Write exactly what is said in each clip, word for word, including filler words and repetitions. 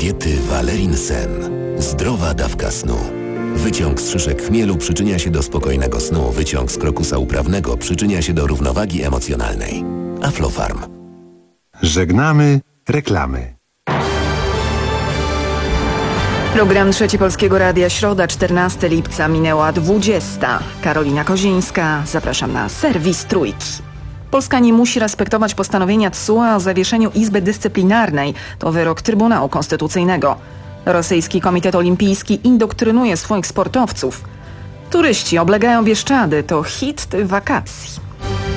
diety Valerin Sen. Zdrowa dawka snu. Wyciąg z szyszek chmielu przyczynia się do spokojnego snu. Wyciąg z krokusa uprawnego przyczynia się do równowagi emocjonalnej. Aflofarm. Żegnamy reklamy. Program Trzeci Polskiego Radia, środa, czternastego lipca, minęła dwudziesta. Karolina Kozińska, zapraszam na serwis Trójki. Polska nie musi respektować postanowienia T S U E o zawieszeniu Izby Dyscyplinarnej. To wyrok Trybunału Konstytucyjnego. Rosyjski Komitet Olimpijski indoktrynuje swoich sportowców. Turyści oblegają Bieszczady. To hit tych wakacji.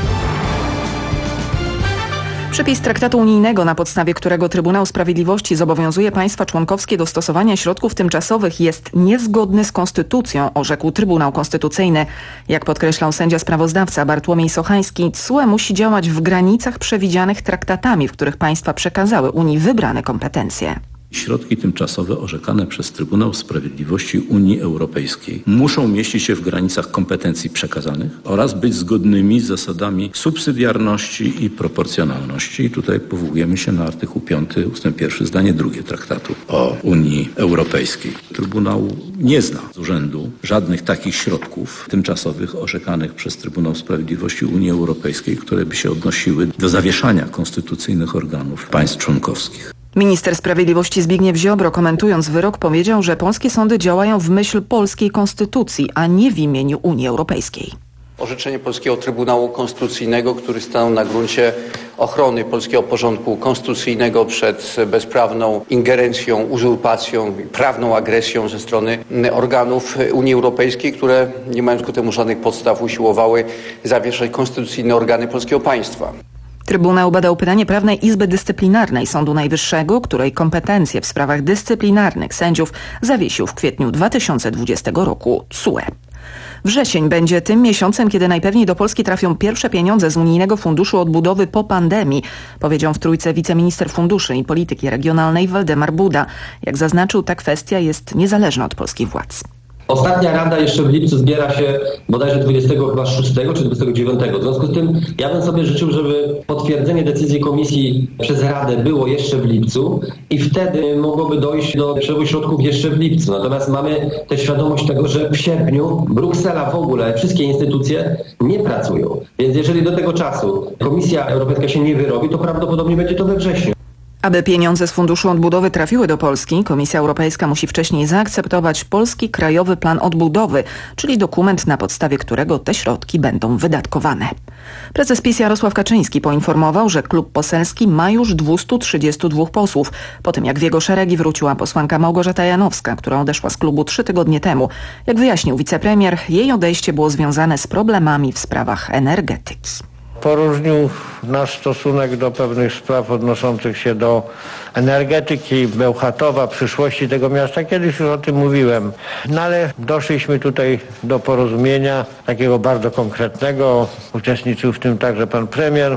Przepis traktatu unijnego, na podstawie którego Trybunał Sprawiedliwości zobowiązuje państwa członkowskie do stosowania środków tymczasowych, jest niezgodny z konstytucją, orzekł Trybunał Konstytucyjny. Jak podkreślał sędzia sprawozdawca Bartłomiej Sochański, T S U E musi działać w granicach przewidzianych traktatami, w których państwa przekazały Unii wybrane kompetencje. Środki tymczasowe orzekane przez Trybunał Sprawiedliwości Unii Europejskiej muszą mieścić się w granicach kompetencji przekazanych oraz być zgodnymi z zasadami subsydiarności i proporcjonalności. I tutaj powołujemy się na artykuł piąty ustęp pierwszy zdanie drugie Traktatu o Unii Europejskiej. Trybunał nie zna z urzędu żadnych takich środków tymczasowych orzekanych przez Trybunał Sprawiedliwości Unii Europejskiej, które by się odnosiły do zawieszania konstytucyjnych organów państw członkowskich. Minister Sprawiedliwości Zbigniew Ziobro, komentując wyrok, powiedział, że polskie sądy działają w myśl polskiej konstytucji, a nie w imieniu Unii Europejskiej. Orzeczenie Polskiego Trybunału Konstytucyjnego, który stanął na gruncie ochrony polskiego porządku konstytucyjnego przed bezprawną ingerencją, uzurpacją i prawną agresją ze strony organów Unii Europejskiej, które nie mając ku temu żadnych podstaw usiłowały zawieszać konstytucyjne organy polskiego państwa. Trybunał badał pytanie prawnej Izby Dyscyplinarnej Sądu Najwyższego, której kompetencje w sprawach dyscyplinarnych sędziów zawiesił w kwietniu dwa tysiące dwudziestego roku T S U E. Wrzesień będzie tym miesiącem, kiedy najpewniej do Polski trafią pierwsze pieniądze z Unijnego Funduszu Odbudowy po pandemii, powiedział w Trójce wiceminister funduszy i polityki regionalnej Waldemar Buda. Jak zaznaczył, ta kwestia jest niezależna od polskich władz. Ostatnia rada jeszcze w lipcu zbiera się bodajże dwudziestego szóstego czy dwudziestego dziewiątego. W związku z tym ja bym sobie życzył, żeby potwierdzenie decyzji komisji przez Radę było jeszcze w lipcu i wtedy mogłoby dojść do przelewu środków jeszcze w lipcu. Natomiast mamy też świadomość tego, że w sierpniu Bruksela w ogóle, wszystkie instytucje nie pracują. Więc jeżeli do tego czasu Komisja Europejska się nie wyrobi, to prawdopodobnie będzie to we wrześniu. Aby pieniądze z Funduszu Odbudowy trafiły do Polski, Komisja Europejska musi wcześniej zaakceptować Polski Krajowy Plan Odbudowy, czyli dokument, na podstawie którego te środki będą wydatkowane. Prezes PiS Jarosław Kaczyński poinformował, że klub poselski ma już dwieście trzydzieści dwa posłów, po tym jak w jego szeregi wróciła posłanka Małgorzata Janowska, która odeszła z klubu trzy tygodnie temu. Jak wyjaśnił wicepremier, jej odejście było związane z problemami w sprawach energetyki. Poróżnił nasz stosunek do pewnych spraw odnoszących się do energetyki, Bełchatowa, przyszłości tego miasta. Kiedyś już o tym mówiłem. No ale doszliśmy tutaj do porozumienia takiego bardzo konkretnego. Uczestniczył w tym także pan premier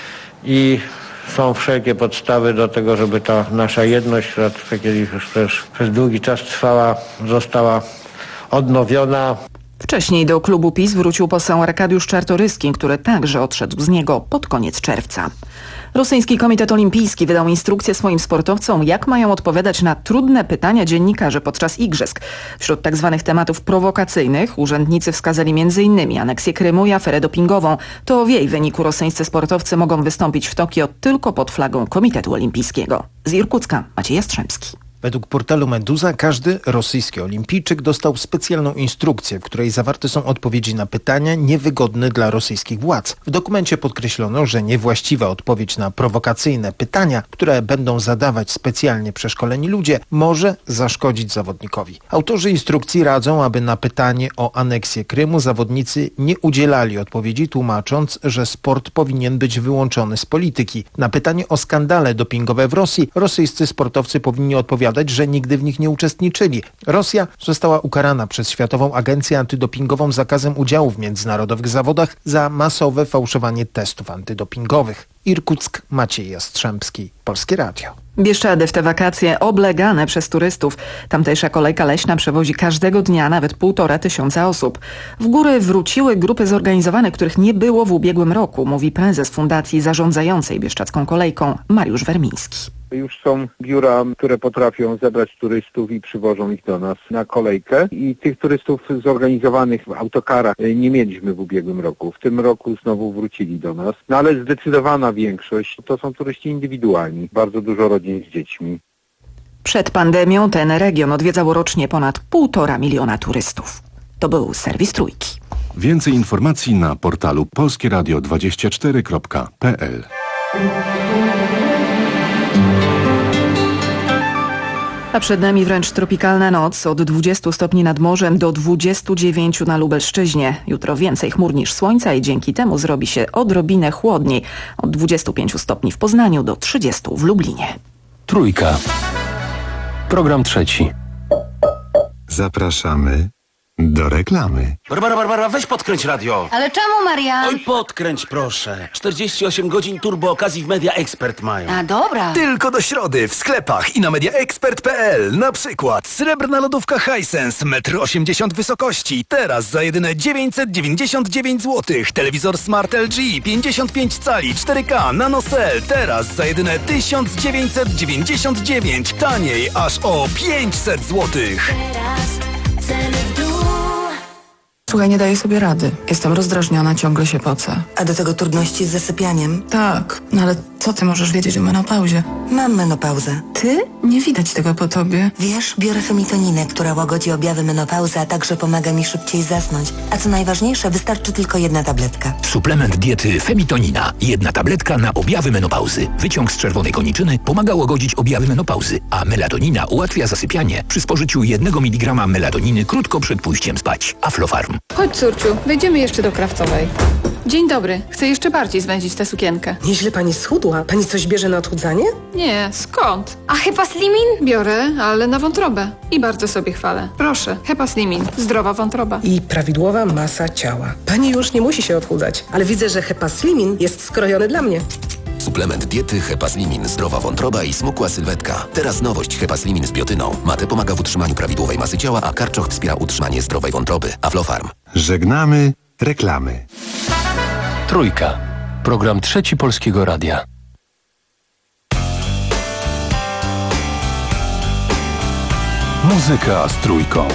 i są wszelkie podstawy do tego, żeby ta nasza jedność, która kiedyś już też przez długi czas trwała, została odnowiona. Wcześniej do klubu PiS wrócił poseł Arkadiusz Czartoryski, który także odszedł z niego pod koniec czerwca. Rosyjski Komitet Olimpijski wydał instrukcję swoim sportowcom, jak mają odpowiadać na trudne pytania dziennikarzy podczas igrzysk. Wśród tzw. tematów prowokacyjnych urzędnicy wskazali między innymi aneksję Krymu i aferę dopingową. To w jej wyniku rosyjscy sportowcy mogą wystąpić w Tokio tylko pod flagą Komitetu Olimpijskiego. Z Irkucka Maciej Jastrzębski. Według portalu Meduza każdy rosyjski olimpijczyk dostał specjalną instrukcję, w której zawarte są odpowiedzi na pytania niewygodne dla rosyjskich władz. W dokumencie podkreślono, że niewłaściwa odpowiedź na prowokacyjne pytania, które będą zadawać specjalnie przeszkoleni ludzie, może zaszkodzić zawodnikowi. Autorzy instrukcji radzą, aby na pytanie o aneksję Krymu zawodnicy nie udzielali odpowiedzi, tłumacząc, że sport powinien być wyłączony z polityki. Na pytanie o skandale dopingowe w Rosji rosyjscy sportowcy powinni odpowiadać, że nigdy w nich nie uczestniczyli. Rosja została ukarana przez Światową Agencję Antydopingową zakazem udziału w międzynarodowych zawodach za masowe fałszowanie testów antydopingowych. Irkuck, Maciej Jastrzębski, Polskie Radio. Bieszczady w te wakacje oblegane przez turystów. Tamtejsza kolejka leśna przewozi każdego dnia nawet półtora tysiąca osób. W góry wróciły grupy zorganizowane, których nie było w ubiegłym roku, mówi prezes fundacji zarządzającej bieszczadzką kolejką Mariusz Wermiński. Już są biura, które potrafią zebrać turystów i przywożą ich do nas na kolejkę. I tych turystów zorganizowanych w autokarach nie mieliśmy w ubiegłym roku. W tym roku znowu wrócili do nas. No ale zdecydowana większość to są turyści indywidualni. Bardzo dużo rodzin z dziećmi. Przed pandemią ten region odwiedzało rocznie ponad półtora miliona turystów. To był serwis Trójki. Więcej informacji na portalu polskie radio dwadzieścia cztery kropka p l. A przed nami wręcz tropikalna noc, od dwudziestu stopni nad morzem do dwudziestu dziewięciu na Lubelszczyźnie. Jutro więcej chmur niż słońca i dzięki temu zrobi się odrobinę chłodniej. Od dwudziestu pięciu stopni w Poznaniu do trzydziestu w Lublinie. Trójka. Program trzeci. Zapraszamy do reklamy. Barbara, Barbara, weź podkręć radio. Ale czemu, Marian? Oj, podkręć proszę. czterdzieści osiem godzin turbo okazji w Media Expert mają. A dobra. Tylko do środy w sklepach i na media expert kropka p l. Na przykład srebrna lodówka Hisense, metr osiemdziesiąt wysokości. Teraz za jedyne dziewięćset dziewięćdziesiąt dziewięć złotych. Telewizor Smart L G pięćdziesiąt pięć cali cztery K NanoCell. Teraz za jedyne tysiąc dziewięćset dziewięćdziesiąt dziewięć. Taniej aż o pięćset złotych. Słuchaj, nie daję sobie rady. Jestem rozdrażniona, ciągle się pocę. A do tego trudności z zasypianiem? Tak, no ale co ty możesz wiedzieć o menopauzie? Mam menopauzę. Ty? Nie widać tego po tobie. Wiesz, biorę femitoninę, która łagodzi objawy menopauzy, a także pomaga mi szybciej zasnąć. A co najważniejsze, wystarczy tylko jedna tabletka. Suplement diety Femitonina. Jedna tabletka na objawy menopauzy. Wyciąg z czerwonej koniczyny pomaga łagodzić objawy menopauzy, a melatonina ułatwia zasypianie przy spożyciu jednego miligrama melatoniny krótko przed pójściem spać. Aflofarm. Chodź, córciu, wejdziemy jeszcze do Krawcowej. Dzień dobry. Chcę jeszcze bardziej zwędzić tę sukienkę. Nieźle pani schudła. Pani coś bierze na odchudzanie? Nie, skąd? A Hepaslimin? Biorę, ale na wątrobę. I bardzo sobie chwalę. Proszę, Hepaslimin. Zdrowa wątroba. I prawidłowa masa ciała. Pani już nie musi się odchudzać, ale widzę, że Hepaslimin jest skrojony dla mnie. Suplement diety Hepaslimin, zdrowa wątroba i smukła sylwetka. Teraz nowość Hepaslimin z biotyną. Mate pomaga w utrzymaniu prawidłowej masy ciała, a karczoch wspiera utrzymanie zdrowej wątroby. Aflofarm. Żegnamy reklamy. Trójka. Program trzeci Polskiego Radia. Muzyka z Trójką.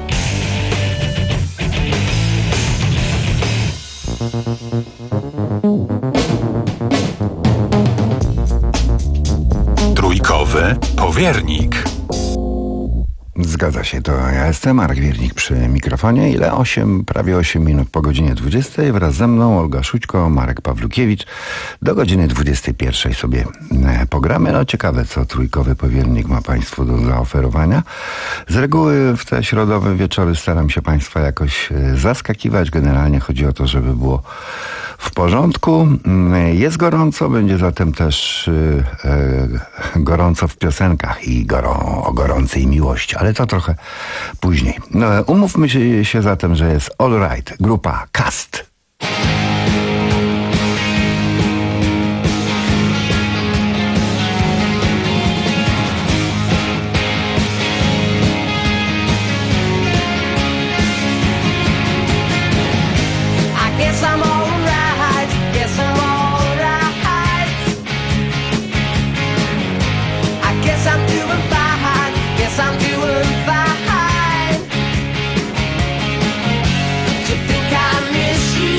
Trójkowy powiernik. Zgadza się, to ja jestem Marek Wiernik przy mikrofonie. Ile? osiem, prawie osiem minut po godzinie dwudziestej. Wraz ze mną Olga Szućko, Marek Pawlukiewicz. Do godziny dwudziestej pierwszej sobie pogramy. No ciekawe, co trójkowy powiernik ma Państwu do zaoferowania. Z reguły w te środowe wieczory staram się Państwa jakoś zaskakiwać. Generalnie chodzi o to, żeby było w porządku. Jest gorąco, będzie zatem też e, gorąco w piosenkach i gorą, o gorącej miłości, ale to trochę później. No, umówmy się, się zatem, że jest All Right, grupa Cast. You think I miss you?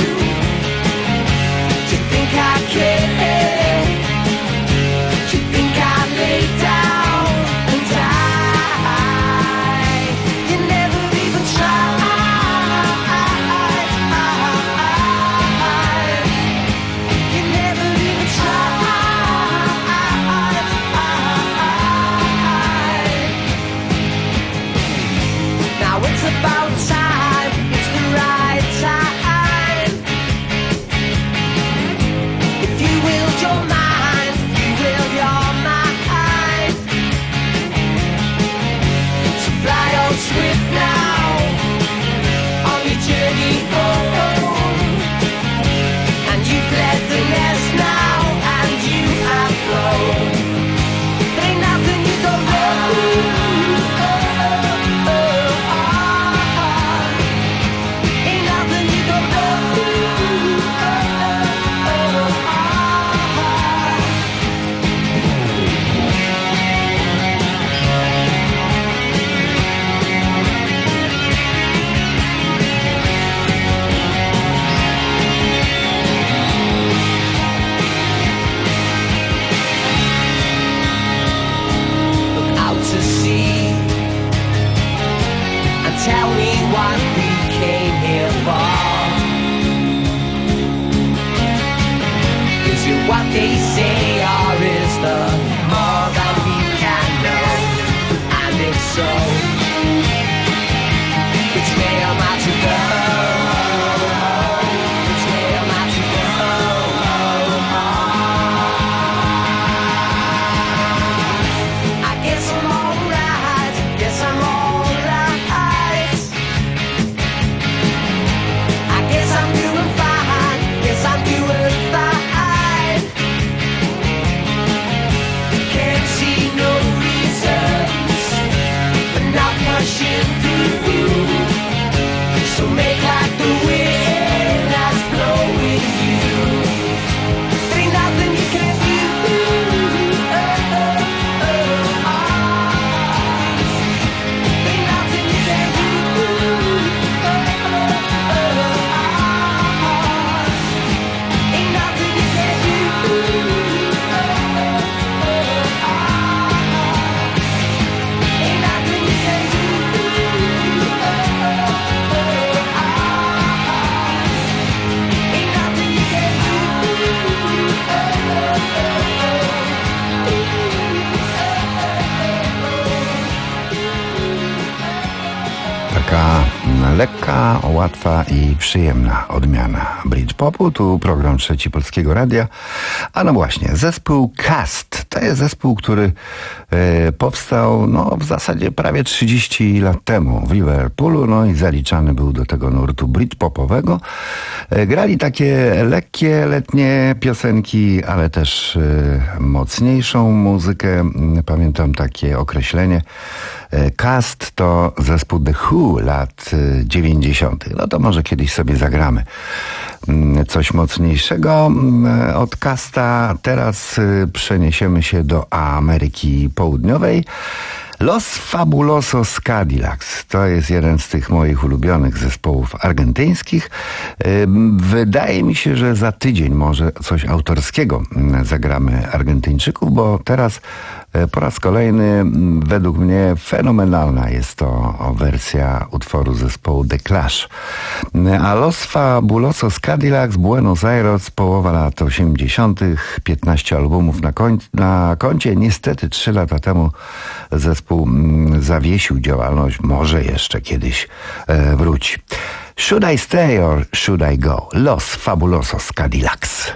lekka, łatwa i przyjemna odmiana Britpopu. Tu program Trzeci Polskiego Radia. A no właśnie, zespół Cast. To jest zespół, który e, powstał no, w zasadzie prawie trzydzieści lat temu w Liverpoolu, no i zaliczany był do tego nurtu britpopowego. E, grali takie lekkie, letnie piosenki, ale też e, mocniejszą muzykę. Pamiętam takie określenie. E, Cast to zespół The Who lat dziewięćdziesiątych. No to może kiedyś sobie zagramy coś mocniejszego od Casta. Teraz przeniesiemy się do Ameryki Południowej. Los Fabulosos Cadillacs to jest jeden z tych moich ulubionych zespołów argentyńskich. Wydaje mi się, że za tydzień może coś autorskiego zagramy Argentyńczyków, bo teraz po raz kolejny według mnie fenomenalna jest to wersja utworu zespołu The Clash. A Los Fabulosos Cadillacs, Buenos Aires, połowa lat osiemdziesiątych, piętnaście albumów na, koń- na koncie. Niestety trzy lata temu zespół zawiesił działalność, może jeszcze kiedyś e, wróci. Should I stay or should I go? Los Fabulosos Cadillacs.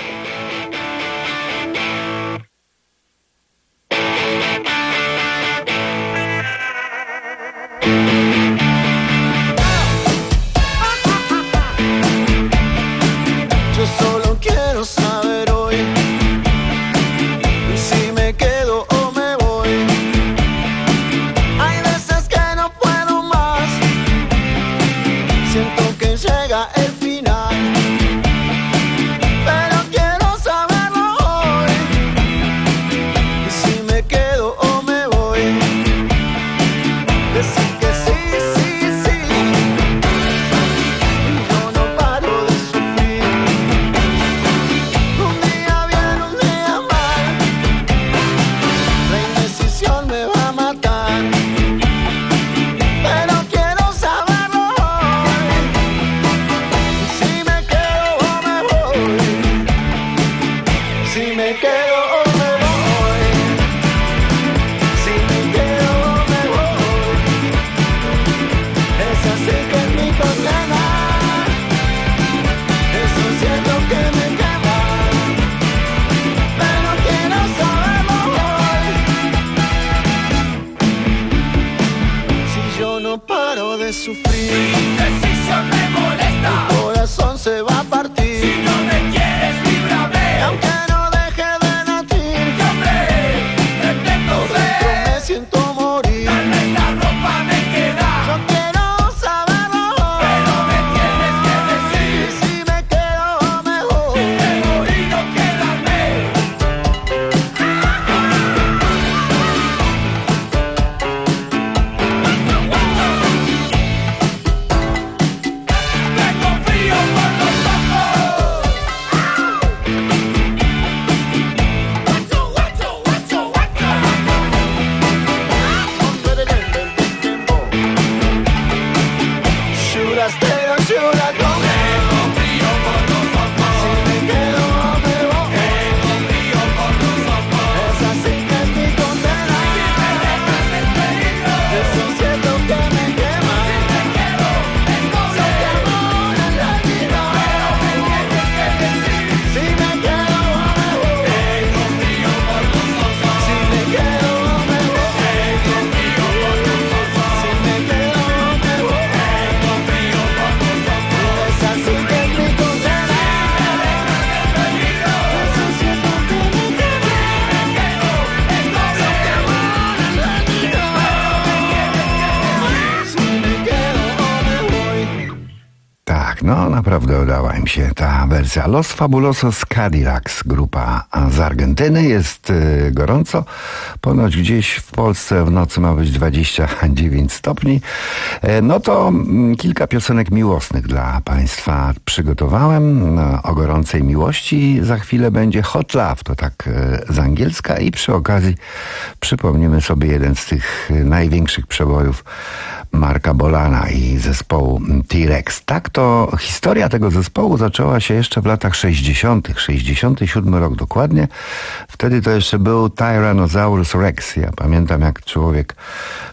No, naprawdę udała im się ta wersja. Los Fabulosos Cadillacs, grupa z Argentyny. Jest y, gorąco. Ponoć gdzieś w Polsce w nocy ma być dwadzieścia dziewięć stopni. E, no to m, kilka piosenek miłosnych dla Państwa przygotowałem. No, o gorącej miłości za chwilę będzie Hot Love, to tak e, z angielska. I przy okazji przypomnimy sobie jeden z tych e, największych przebojów Marka Bolana i zespołu T-Rex. Tak to historia tego zespołu zaczęła się jeszcze w latach sześćdziesiątych. sześćdziesiąty siódmy rok dokładnie. Wtedy to jeszcze był Tyrannosaurus Rex. Ja pamiętam, jak człowiek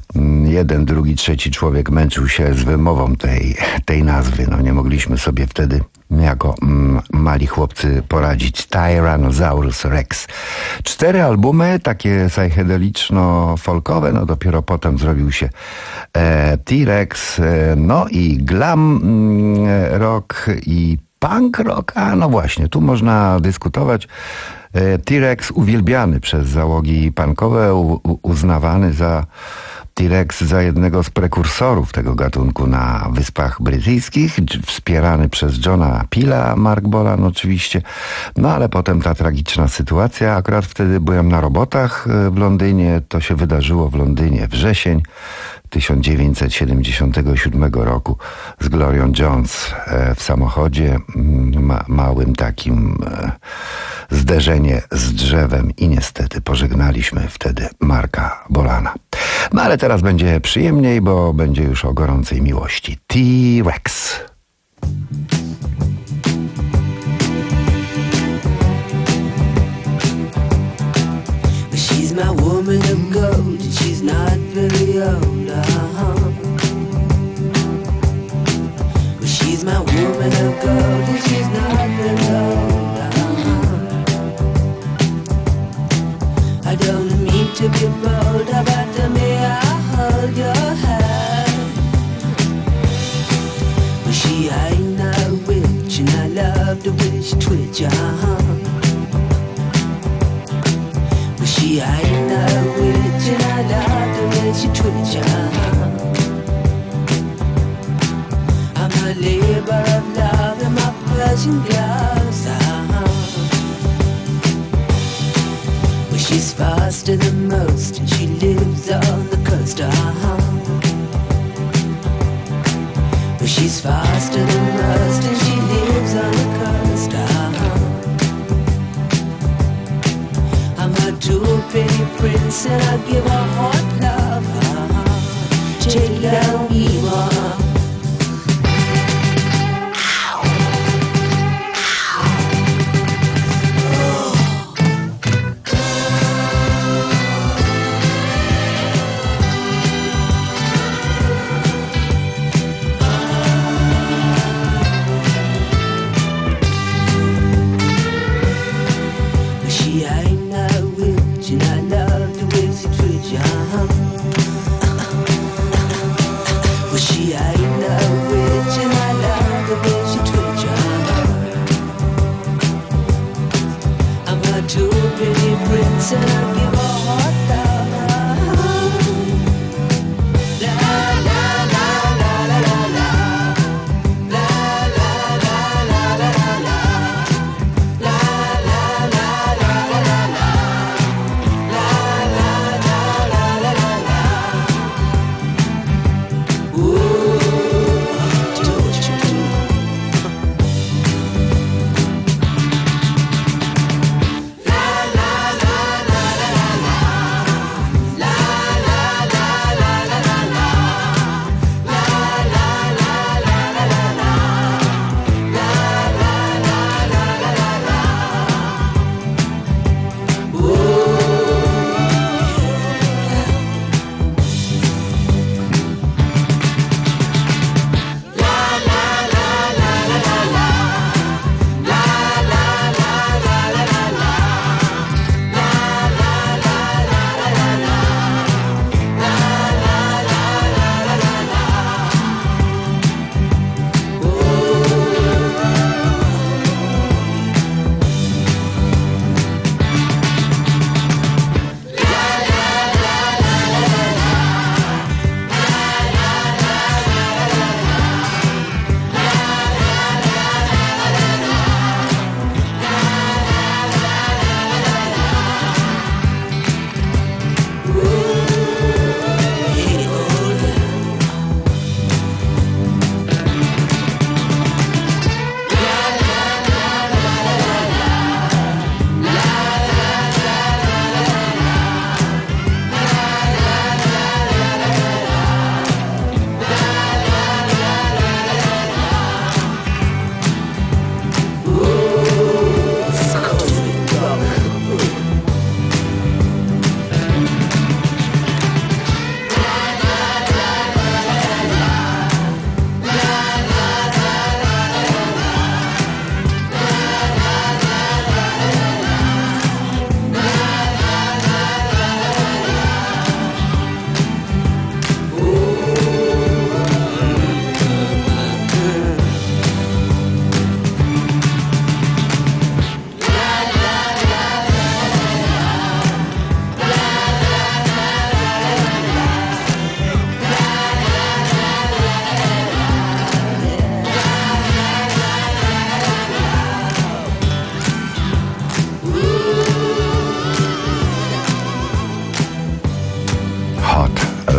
jeden, drugi, trzeci człowiek męczył się z wymową tej, tej nazwy. No nie mogliśmy sobie wtedy jako mm, mali chłopcy poradzić. Tyrannosaurus Rex. Cztery albumy, takie psychedeliczno-folkowe, no dopiero potem zrobił się e, T-Rex, e, no i glam mm, rock i punk rock. A no właśnie, tu można dyskutować. E, T-Rex uwielbiany przez załogi punkowe, u, u, uznawany za T-Rex za jednego z prekursorów tego gatunku na Wyspach Brytyjskich, wspierany przez Johna Peela, Mark Bolan oczywiście. No ale potem ta tragiczna sytuacja, akurat wtedy byłem na robotach w Londynie, to się wydarzyło w Londynie, wrzesień tysiąc dziewięćset siedemdziesiątego siódmego roku z Glorią Jones w samochodzie, ma, małym takim zderzenie z drzewem i niestety pożegnaliśmy wtedy Marka Bolana. No ale teraz będzie przyjemniej, bo będzie już o gorącej miłości. T-Rex. She's my woman of gold, she's not very old, uh-huh. Well, she's my woman of gold, and she's not very old, uh-huh. I don't mean to be bold, but may I hold your hand? Well, she ain't no witch, and I love the way she twitch, uh-huh. She ain't no witch, and I love the way she twitch, uh-huh. I'm a labor of love in my Persian gloves, uh-huh. Well, she's faster than most, and she lives on the coast, uh-huh. Well, she's faster than most, and she lives on the coast, uh-huh. To a pretty prince, and I give her hot love, uh-huh. Take down evil.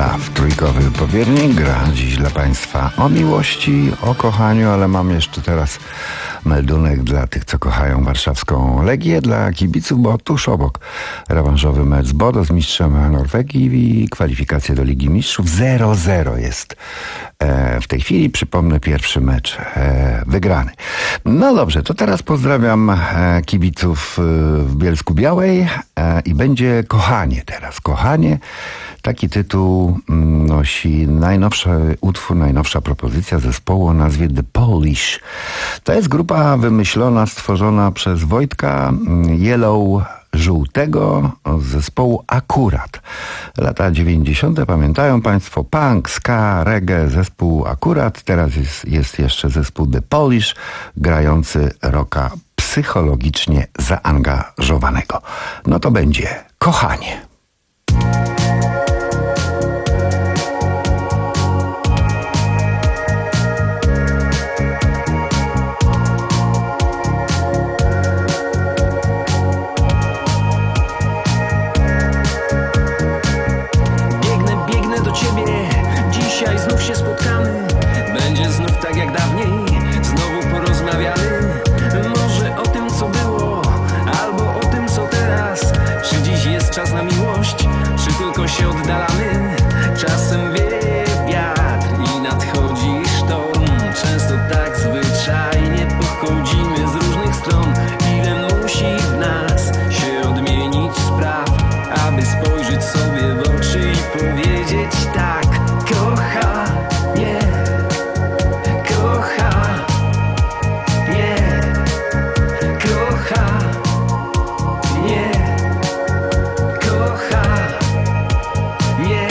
Love, trójkowy powiernik, gra dziś dla Państwa o miłości, o kochaniu, ale mam jeszcze teraz meldunek dla tych, co kochają warszawską Legię, dla kibiców, bo tuż obok rewanżowy mecz z Bodo, z mistrzem Norwegii i kwalifikacje do Ligi Mistrzów. zero zero jest e, w tej chwili. Przypomnę, pierwszy mecz e, wygrany. No dobrze, to teraz pozdrawiam e, kibiców e, w Bielsku Białej e, i będzie Kochanie teraz. Kochanie. Taki tytuł nosi najnowszy utwór, najnowsza propozycja zespołu o nazwie The Polish. To jest grupa wymyślona, stworzona przez Wojtka Yellow Żółtego z zespołu Akurat. Lata dziewięćdziesiąte pamiętają Państwo, punk, ska, reggae, zespół Akurat. Teraz jest, jest jeszcze zespół The Polish, grający rocka psychologicznie zaangażowanego. No to będzie Kochanie. Dzisiaj znów się spotkamy, będzie znów tak jak dawniej, znowu porozmawiamy. Może o tym, co było, albo o tym, co teraz. Czy dziś jest czas na miłość, czy tylko się oddalamy? Czasem wieje wiatr i nadchodzi sztorm. Często tak zwyczajnie pochodzimy z różnych stron. Ile musi w nas się odmienić spraw, aby spojrzeć sobie w oczy i powiedzieć tak. Kocha, nie, kocha, nie, kocha, nie, kocha, nie.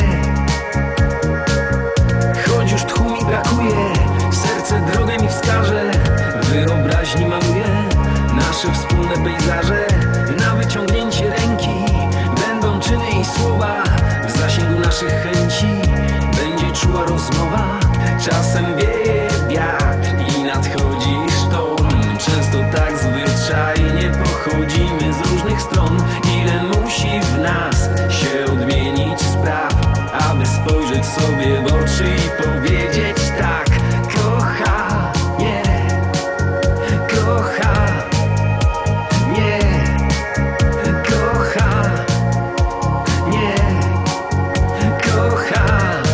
Choć już tchu mi brakuje, serce drogę mi wskaże. Wyobraźni maluje nasze wspólne pejzaże. Na wyciągnięcie ręki będą czyny i słowa w zasięgu naszych chęci. Czuła rozmowa, czasem wieje wiatr i nadchodzi sztorm. Często tak zwyczajnie pochodzimy z różnych stron. Ile musi w nas się odmienić spraw, aby spojrzeć sobie w oczy i powiedzieć tak. Kocha, nie, kocha, nie, kocha, nie, kocha.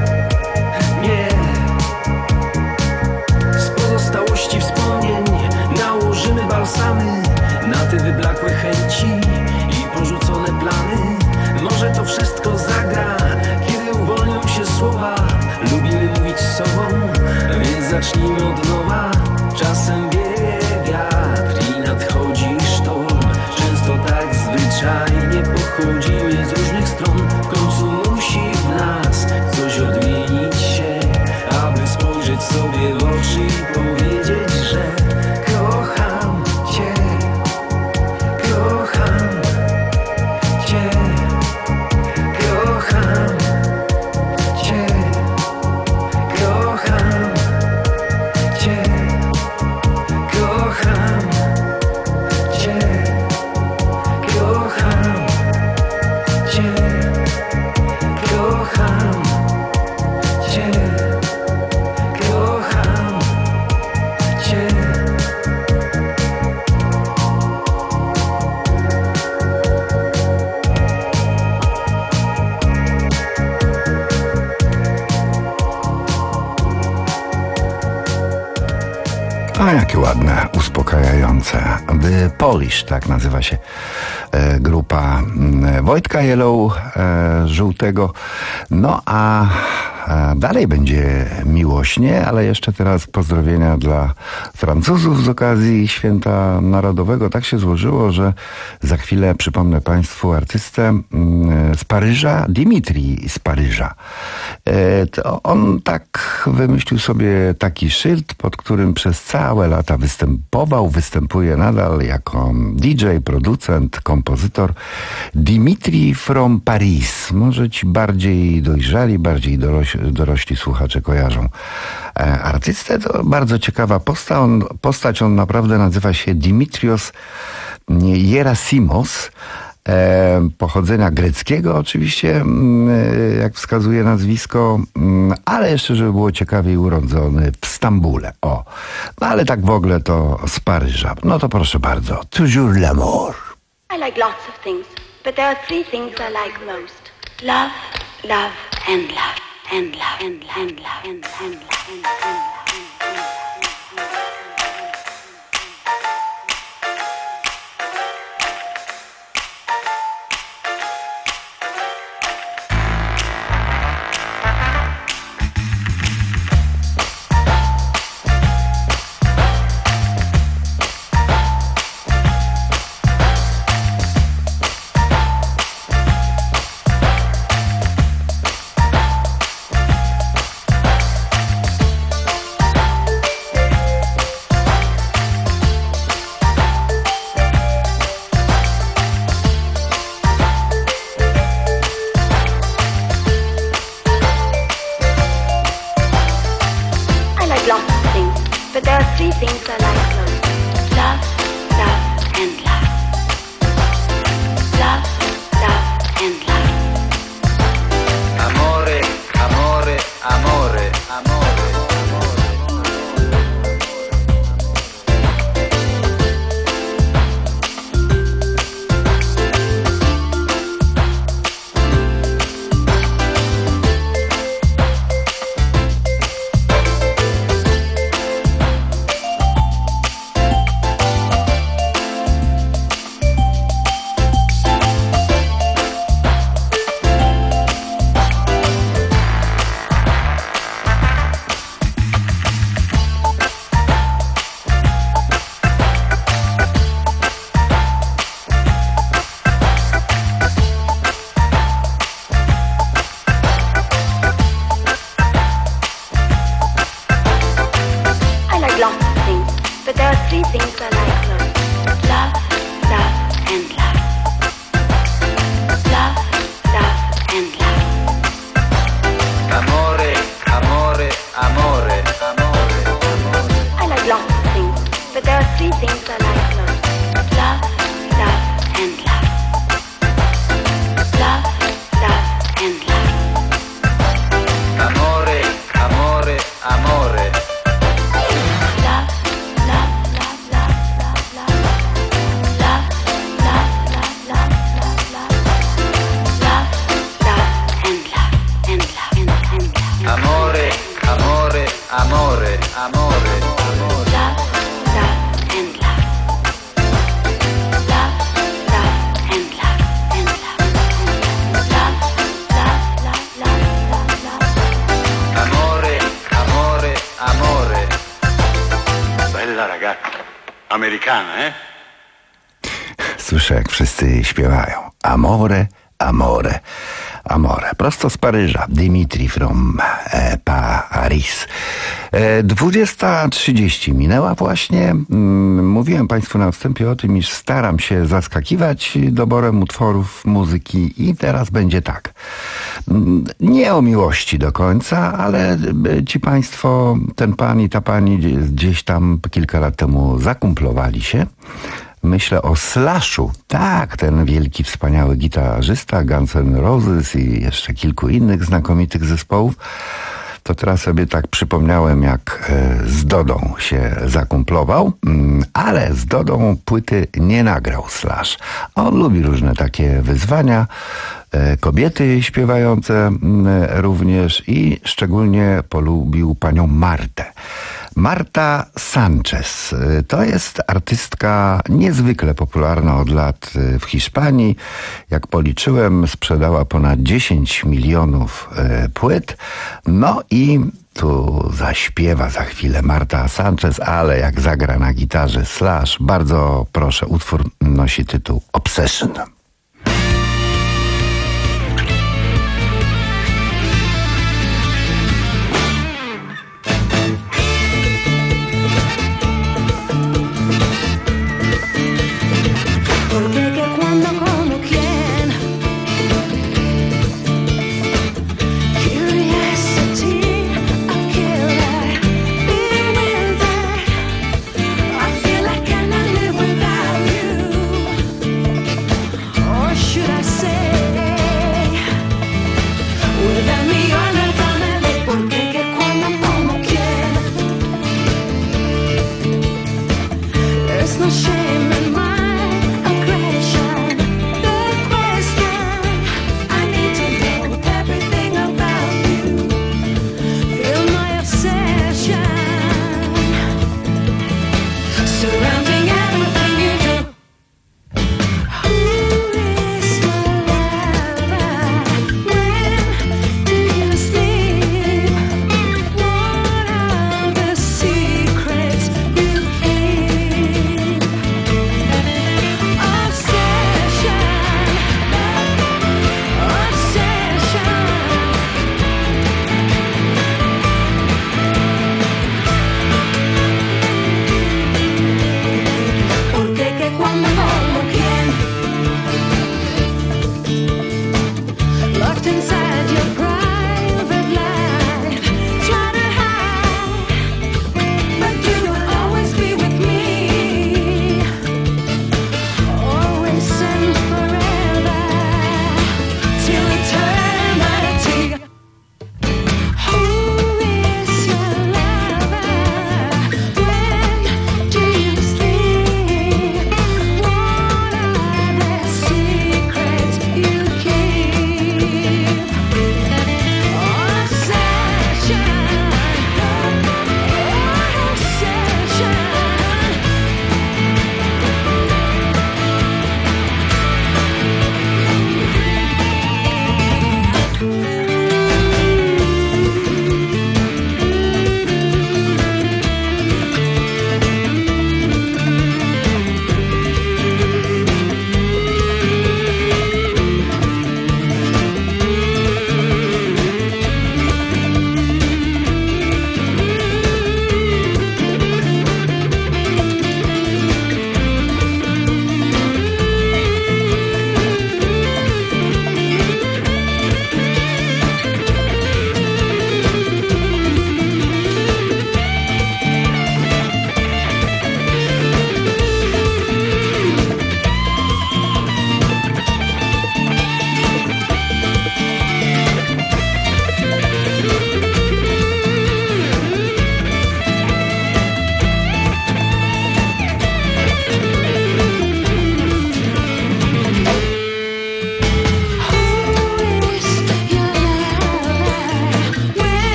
Wspomnień nałożymy balsamy na te wyblakłe chęci i porzucone plany. Może to wszystko zagra, kiedy uwolnią się słowa. Lubimy mówić z sobą, więc zacznijmy od nowa. Czasem wieje wiatr i nadchodzi sztorm. Często tak zwyczajnie pochodzimy z różnych stron. W końcu musi w nas coś odmienić się, aby spojrzeć sobie w oczy i powiedzieć, że kocham Cię, kocham Cię, kocham Cię, kocham Cię, kocham Cię, kocham Cię, kocham Cię, kocham Cię. A jakie ładne, uspokajające. The Polish, tak nazywa się e, grupa e, Wojtka Yellow e, Żółtego. No a e, dalej będzie miłośnie, ale jeszcze teraz pozdrowienia dla Francuzów z okazji Święta Narodowego. Tak się złożyło, że za chwilę przypomnę Państwu artystę e, z Paryża, Dimitri z Paryża. E, to on tak wymyślił sobie taki szyld, pod którym przez całe lata występował, występuje nadal jako D J, producent, kompozytor. Dimitri from Paris. Może ci bardziej dojrzali, bardziej dorośli, dorośli słuchacze kojarzą e, artystę. To bardzo ciekawa postać. On, postać. On naprawdę nazywa się Dimitrios Gerasimos. e, pochodzenia greckiego oczywiście, e, jak wskazuje nazwisko, ale jeszcze, żeby było ciekawiej, urodzony w Stambule. O, no ale tak w ogóle to z Paryża. No to proszę bardzo, toujours l'amour. I like lots of things, but there are three things I like most. Love, love, and love, and love, and love, and love, and love, and love, and love. Słyszę, jak wszyscy śpiewają. Amore, amore, amore. Prosto z Paryża. Dimitri from e, Paris. E, dwudziesta trzydzieści minęła właśnie. Mm, mówiłem Państwu na wstępie o tym, iż staram się zaskakiwać doborem utworów muzyki i teraz będzie tak. Mm, nie o miłości do końca, ale ci Państwo, ten pan i ta pani gdzieś tam kilka lat temu zakumplowali się. Myślę o Slashu. Tak, ten wielki, wspaniały gitarzysta, Guns N' Roses i jeszcze kilku innych znakomitych zespołów. To teraz sobie tak przypomniałem, jak z Dodą się zakumplował, ale z Dodą płyty nie nagrał Slash. On lubi różne takie wyzwania, kobiety śpiewające również i szczególnie polubił panią Martę. Marta Sanchez to jest artystka niezwykle popularna od lat w Hiszpanii. Jak policzyłem, sprzedała ponad dziesięć milionów płyt. No i tu zaśpiewa za chwilę Marta Sanchez, ale jak zagra na gitarze Slash, bardzo proszę, utwór nosi tytuł Obsession.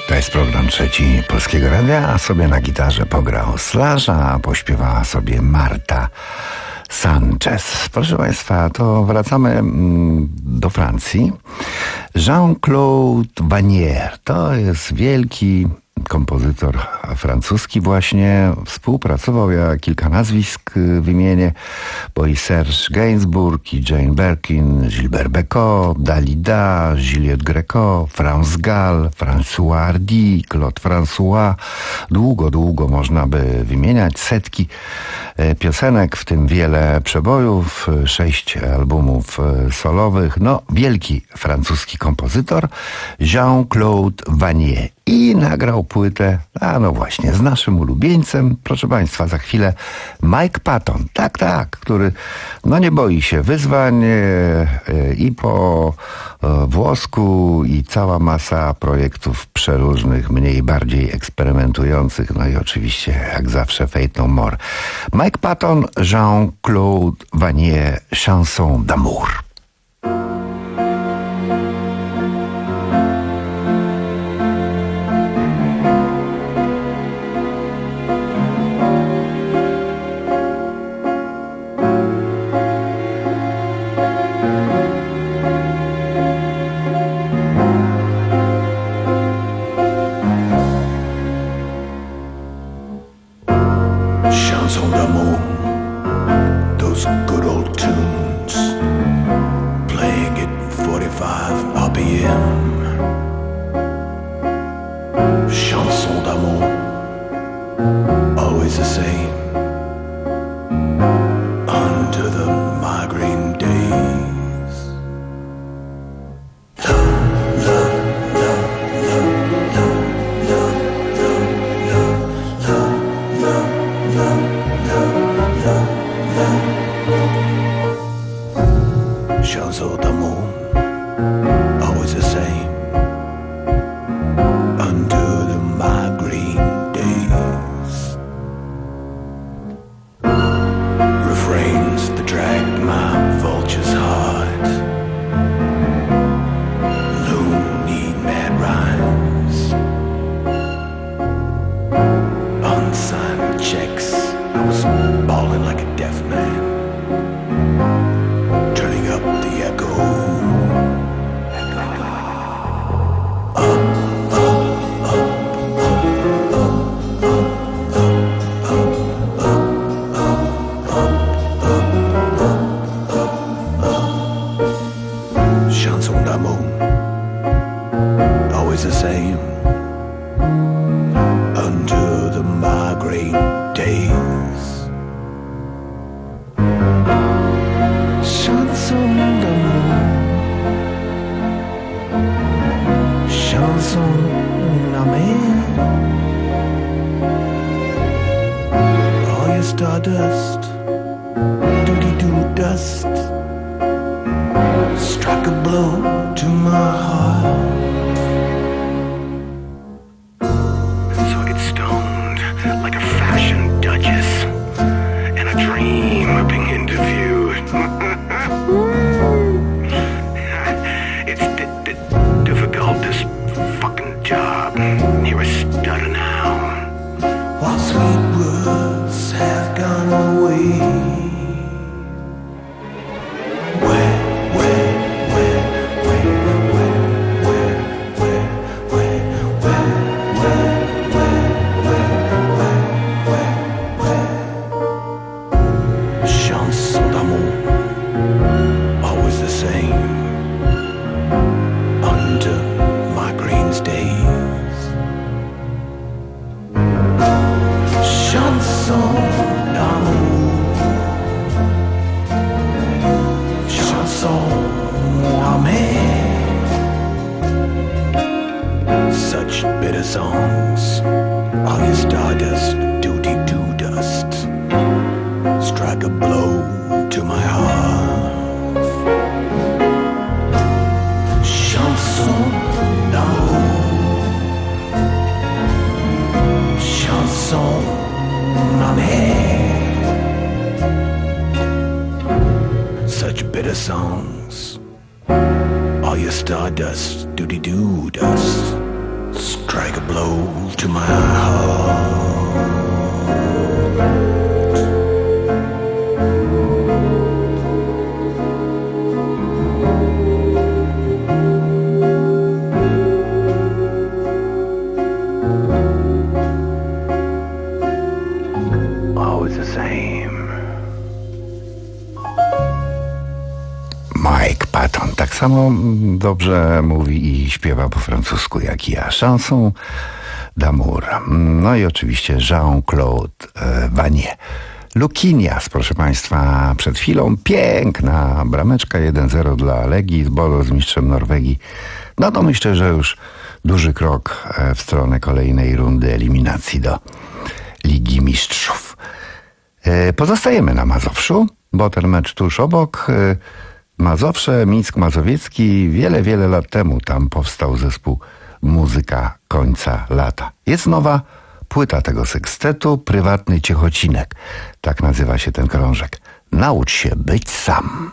To jest program trzeci Polskiego Radia, a sobie na gitarze pograł Slasha, a pośpiewała sobie Marta Sanchez. Proszę Państwa, to wracamy do Francji. Jean-Claude Vannier to jest wielki kompozytor francuski właśnie. Współpracował, ja kilka nazwisk wymienię, bo i Serge Gainsbourg, i Jane Birkin, Gilbert Bécaud, Dalida, Juliette Gréco, France Gall, François Hardy, Claude François. Długo, długo można by wymieniać, setki piosenek, w tym wiele przebojów, sześć albumów solowych. No, wielki francuski kompozytor Jean-Claude Vannier. I nagrał płytę, a no właśnie, z naszym ulubieńcem, proszę Państwa, za chwilę Mike Patton, tak, tak, który no nie boi się wyzwań e, e, i po e, włosku, i cała masa projektów przeróżnych, mniej bardziej eksperymentujących, no i oczywiście jak zawsze Faith No More. Mike Patton, Jean-Claude Vannier, Chanson d'amour. All your stardust, doody-doo dust. Strike a blow to my heart. Always the same. Mike Patton tak samo dobrze mówi i śpiewa po francusku jak i ja. Chanson d'amour. No i oczywiście Jean-Claude Vanier. Lukinias, proszę Państwa, przed chwilą piękna brameczka jeden zero dla Legii z Bodo z mistrzem Norwegii. No to myślę, że już duży krok w stronę kolejnej rundy eliminacji do Ligi Mistrzów. Pozostajemy na Mazowszu, bo ten mecz tuż obok. Mazowsze, Mińsk Mazowiecki. Wiele, wiele lat temu tam powstał zespół Muzyka Końca Lata. Jest nowa płyta tego sekstetu, Prywatny Ciechocinek. Tak nazywa się ten krążek. Naucz się być sam.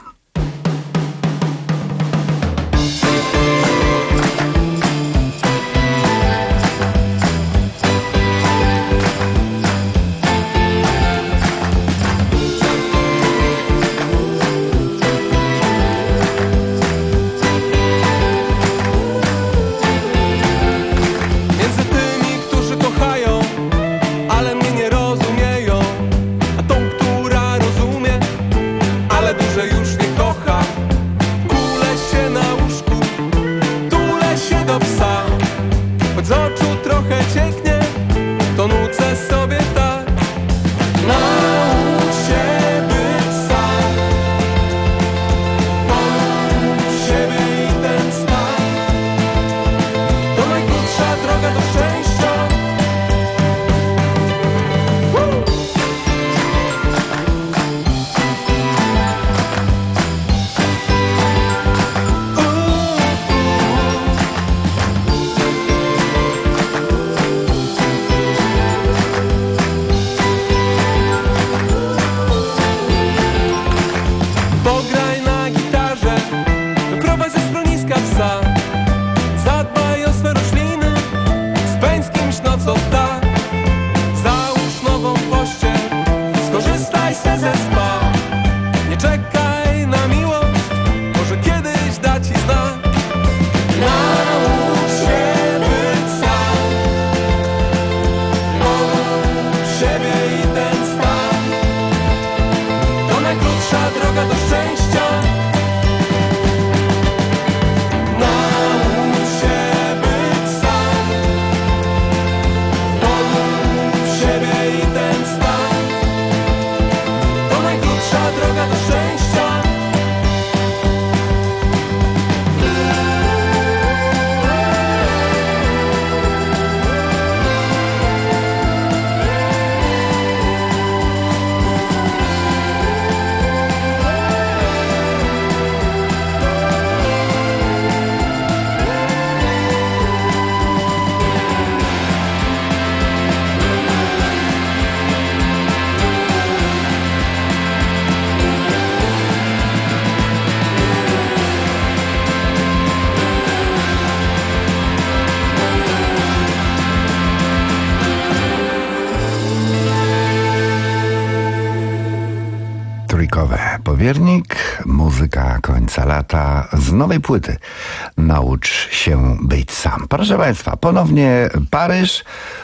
Powiernik, muzyka końca lata z nowej płyty. Naucz się być sam. Proszę Państwa, ponownie Paryż,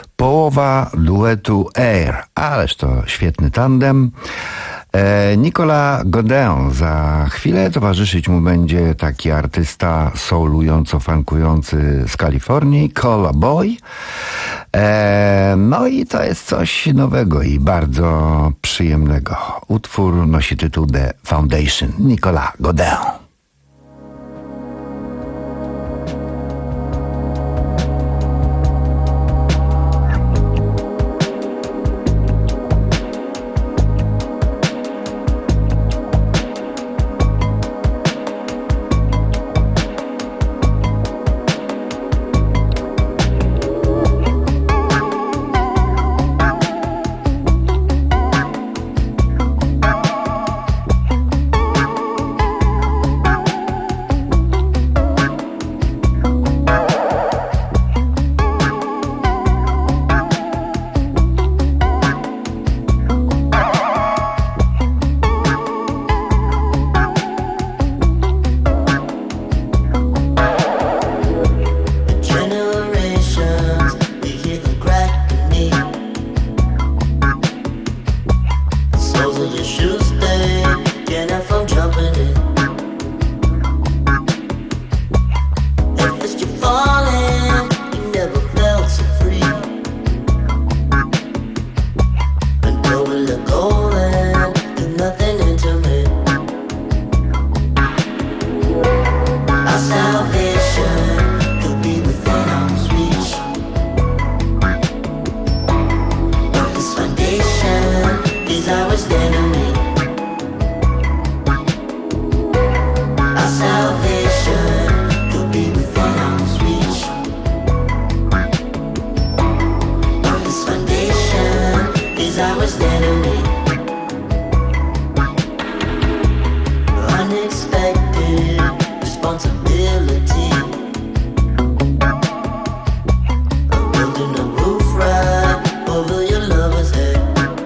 połowa duetu Air. Ależ to świetny tandem. E, Nicolas Godin. Za chwilę towarzyszyć mu będzie taki artysta soulująco-funkujący z Kalifornii, Call a Boy. E, no i to jest coś nowego i bardzo przyjemnego. Utwór nosi tytuł The Foundation. Nicolas Godin. ours then and we. Unexpected responsibility. I'm building a roof right over your lover's head.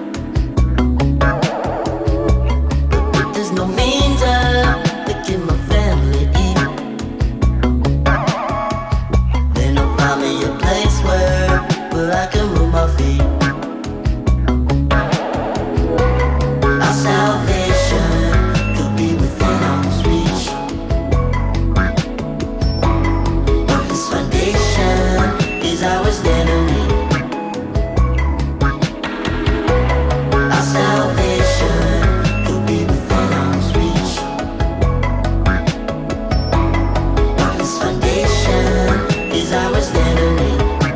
But there's no means of making my family eat. Then I'll find me a place where, where I can move my feet. Our salvation could be within arm's reach. But this foundation is ours then and we. Our salvation could be within arm's reach. But this foundation is ours then and we.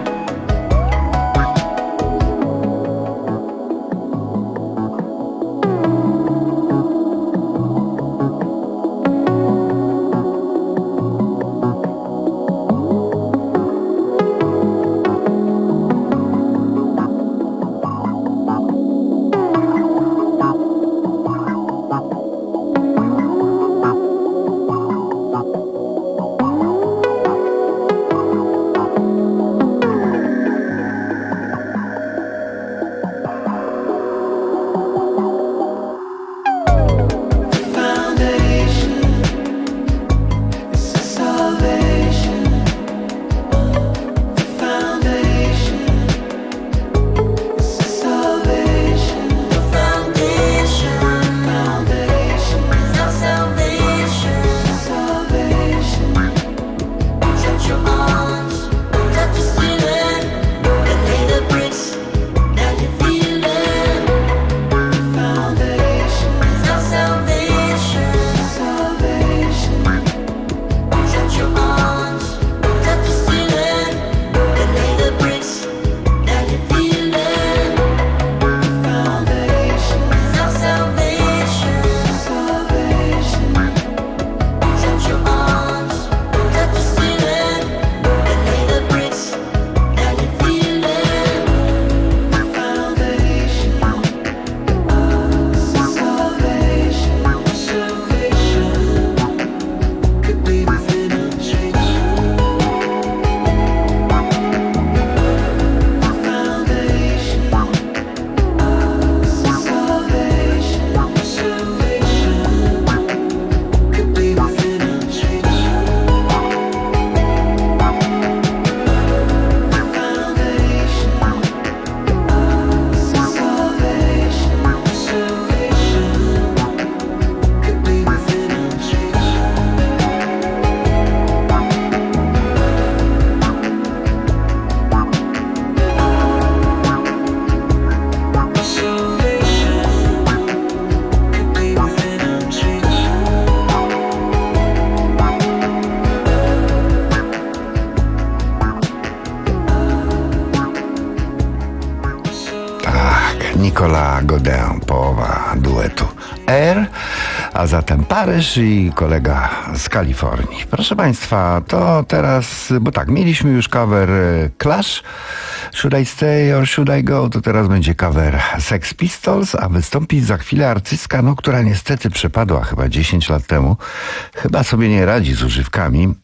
Nicolas Godin, połowa duetu Air, a zatem Paryż i kolega z Kalifornii. Proszę Państwa, to teraz, bo tak, mieliśmy już cover Clash, Should I Stay or Should I Go, to teraz będzie cover Sex Pistols, a wystąpi za chwilę artystka, no, która niestety przepadła chyba dziesięć lat temu. Chyba sobie nie radzi z używkami.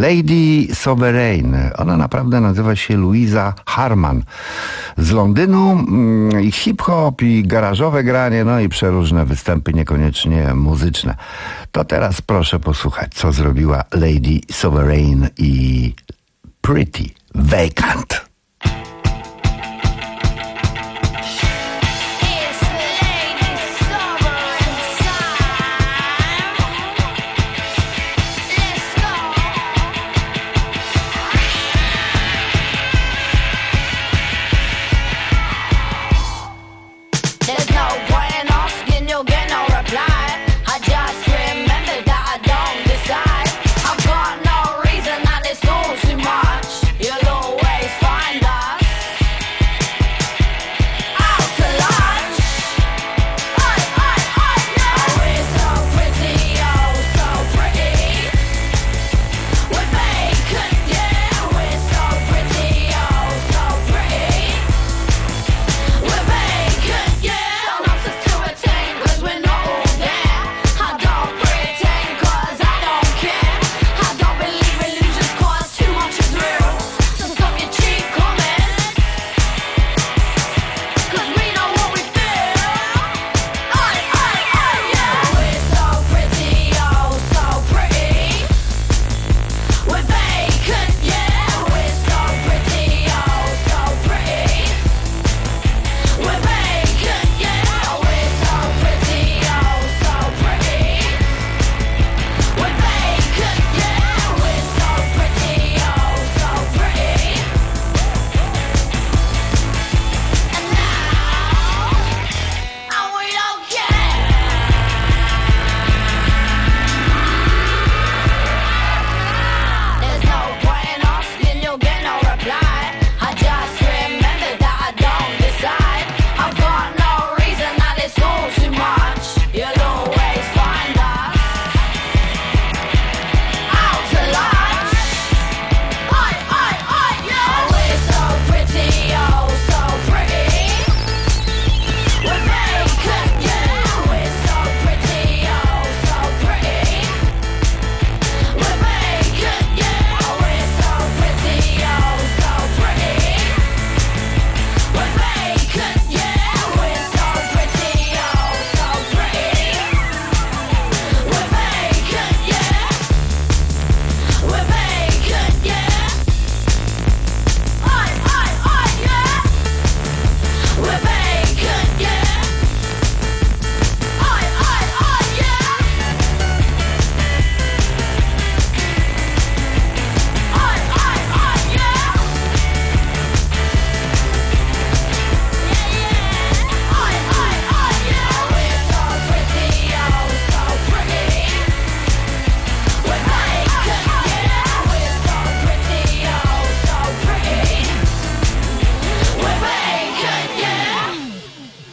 Lady Sovereign. Ona naprawdę nazywa się Louisa Harman. Z Londynu i hip-hop, i garażowe granie, no i przeróżne występy, niekoniecznie muzyczne. To teraz proszę posłuchać, co zrobiła Lady Sovereign i Pretty Vacant. I've got no reason that it's all too much. You'll always find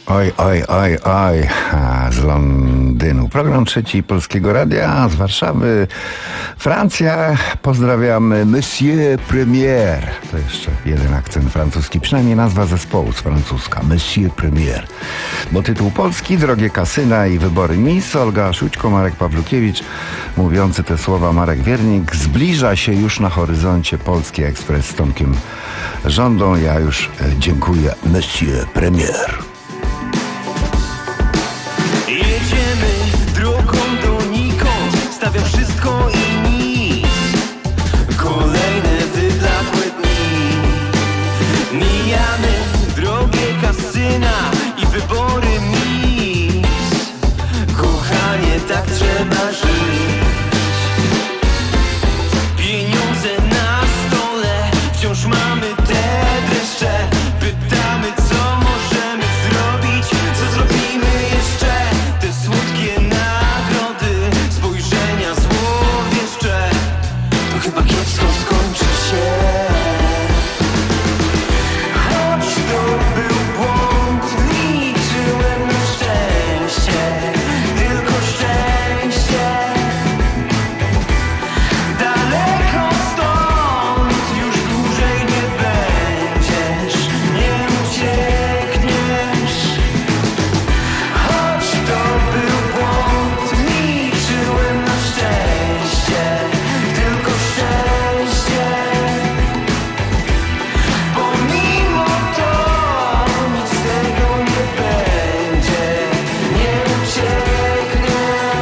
Oj, oj, oj, oj, a, z Londynu. Program trzeci Polskiego Radia, z Warszawy, Francja. Pozdrawiamy Monsieur Premier. To jeszcze jeden akcent francuski, przynajmniej nazwa zespołu z francuska. Monsieur Premier. Bo tytuł polski, drogie kasyna i wybory Miss. Olga Szućko, Marek Pawlukiewicz. Mówiący te słowa Marek Wiernik. Zbliża się już na horyzoncie Polski Ekspres z Tomkiem Żądą. Ja już e, dziękuję Monsieur Premier. Jedziemy drogą donikąd, stawia wszystko i nic. Kolejne wybladłe dni. Mijamy drogie kasyna i wybory Miss. Kochanie, tak trzeba żyć. Pieniądze na stole, wciąż mamy te dreszcze. Pytamy, co możemy zrobić, co zrobimy jeszcze. Te słodkie nagrody, spojrzenia złowieszcze. To chyba kiepsko skończy się. Choć to był błąd, liczyłem na szczęście. Tylko szczęście. Daleko stąd już dłużej nie będziesz, nie uciekniesz. Choć to był błąd, liczyłem na szczęście. Tylko szczęście. Pomimo to nic z tego nie będzie, nie ucieknie.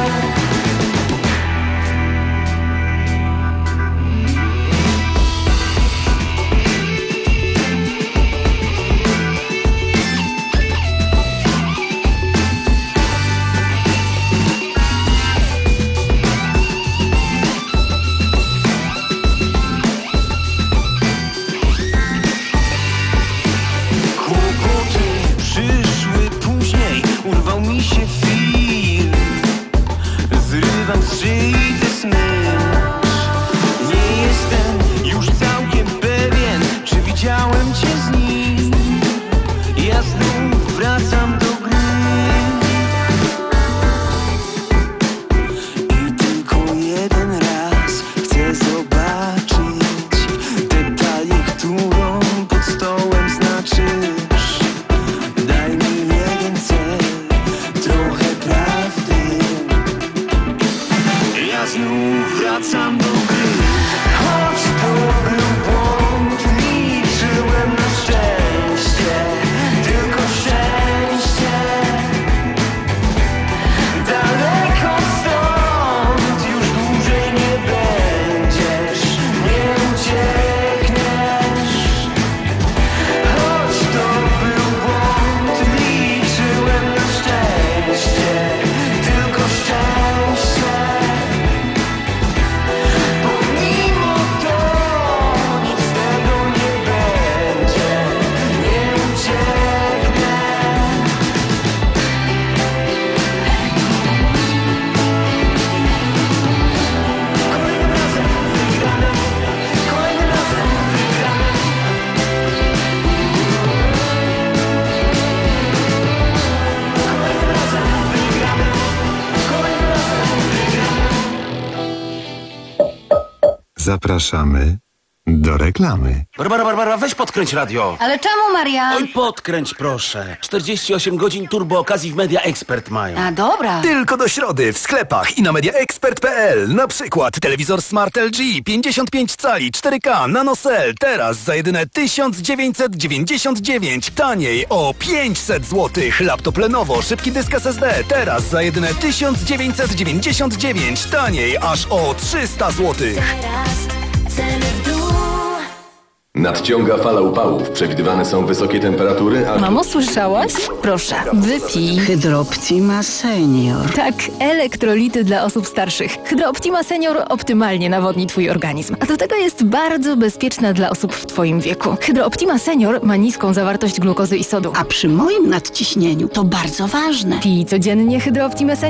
Kłopoty przyszły później, urwał mi się film. Zrywam z szyi tę smycz. Nie jestem już całkiem pewien, czy widziałem cię z nim. Ja znów wracam do gry. I tylko jeden raz chcę zobaczyć detalię, którą pod stołem znaczysz. Daj mi jeden cel, trochę prawdy. Ja znów wracam do gry. Choć to był błąd, liczyłem na szczęście. Tylko szczęście. Daleko stąd już dłużej nie będziesz, nie uciekniesz. Choć to był błąd, liczyłem na szczęście. Tylko szczęście. Pomimo to nic z tego nie będzie, nie ucieknę. Kolejnym razem wygramy, kolejnym razem wygramy. Kolejnym razem wygramy, kolejnym razem wygramy. Zapraszamy do reklamy. Barbara, Barbara, weź podkręć radio. Ale czemu, Marian? Oj, podkręć proszę. czterdzieści osiem godzin turbo okazji w Media Expert mają. A dobra. Tylko do środy w sklepach i na media expert kropka p l. Na przykład telewizor Smart L G pięćdziesiąt pięć cali cztery K NanoCell teraz za jedyne tysiąc dziewięćset dziewięćdziesiąt dziewięć. Taniej o pięćset złotych. Laptop Lenovo szybki dysk S S D teraz za jedyne tysiąc dziewięćset dziewięćdziesiąt dziewięć. Taniej aż o trzysta złotych. Nadciąga fala upałów. Przewidywane są wysokie temperatury, a... Mamo, słyszałaś? Proszę, wypij. Hydrooptima Senior. Tak, elektrolity dla osób starszych. Hydrooptima Senior optymalnie nawodni Twój organizm. A do tego jest bardzo bezpieczna dla osób w Twoim wieku. Hydrooptima Senior ma niską zawartość glukozy i sodu. A przy moim nadciśnieniu to bardzo ważne. Pij codziennie Hydrooptima Senior.